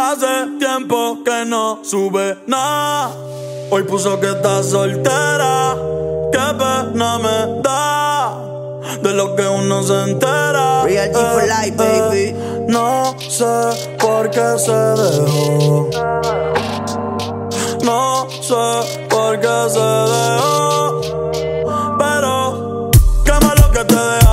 Hace tiempo que no sube nada. Hoy puso que está soltera. Qué pena me da de lo que uno se entera. Real G for life, baby. No sé por qué se dejó. No sé por qué se dejó. Pero qué malo que te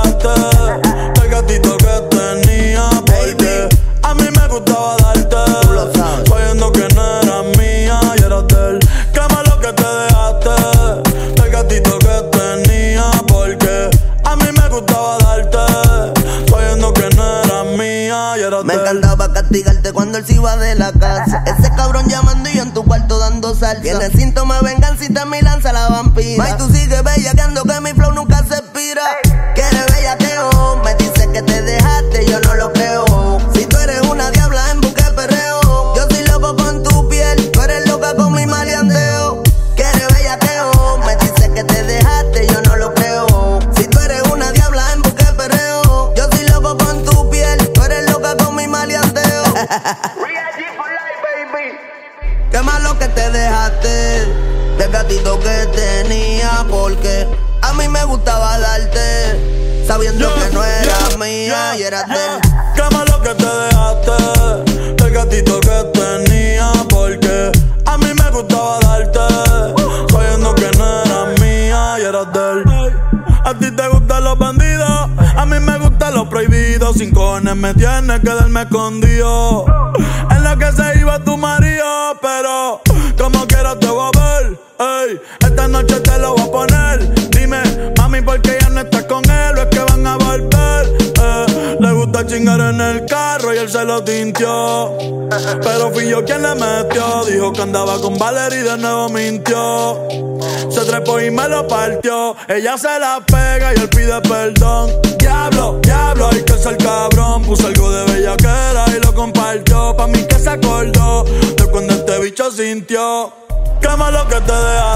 dejaste del gatito que tenía. Porque a mí me gustaba darte, sabiendo que no eras mía y eras de él. Qué malo que te dejaste del gatito que tenía. Porque a mí me gustaba darte, sabiendo que no eras mía y eras de él. Me encantaba castigarte cuando él se iba de la casa. Ese cabrón llamando y yo en tu cuarto dando salsa. Tiene síntomas de vengancita, mi lanza la vampira. May, tú sigues bellaqueando que mi flow nunca se expira. Quieres bellaqueo, me dice que te dejaste, yo no lo creo. Si tú eres una diabla en busca de perreo, yo soy loco con tu piel, tú eres loca con mi maleanteo. Quieres bellaqueo, me dice que te dejaste, yo no lo creo. Si tú eres una diabla en busca de perreo, yo soy loco con tu piel, tú eres loca con mi maleanteo. Real G for life, baby. Qué malo que te dejaste del gatito que tenía, porque a mí me gustaba darte, sabiendo que no era mía y eras de él. Qué malo que te dejaste del gatito que tenía, porque a mí me gustaba darte, sabiendo que no eras mía y eras de él. A ti te gustan los bandidos, a mí me gustan los prohibidos. Sin cojones me tienes que darme escondido en la que se iba tu marido, pero como quiera te voy a ver. Ey, esta noche te lo voy a poner. Dime, mami, ¿por qué ya no estás con él? ¿O es que van a volver? Le gusta chingar en el carro y él se lo tintió, pero fui yo quien le metió. Dijo que andaba con Valerie y de nuevo mintió. Se trepó y me lo partió. Ella se la pega y él pide perdón. Diablo, diablo, hay que ser cabrón. Puso algo de bellaquera y lo compartió. Pa' mí que se acordó de cuando este bicho sintió. Qué malo que te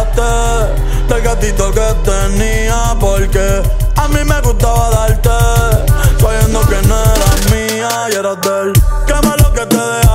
dejaste del gatito que tenía, porque a mí me gustaba darte, sabiendo que no eras mía y eras de él. Qué malo que te dejaste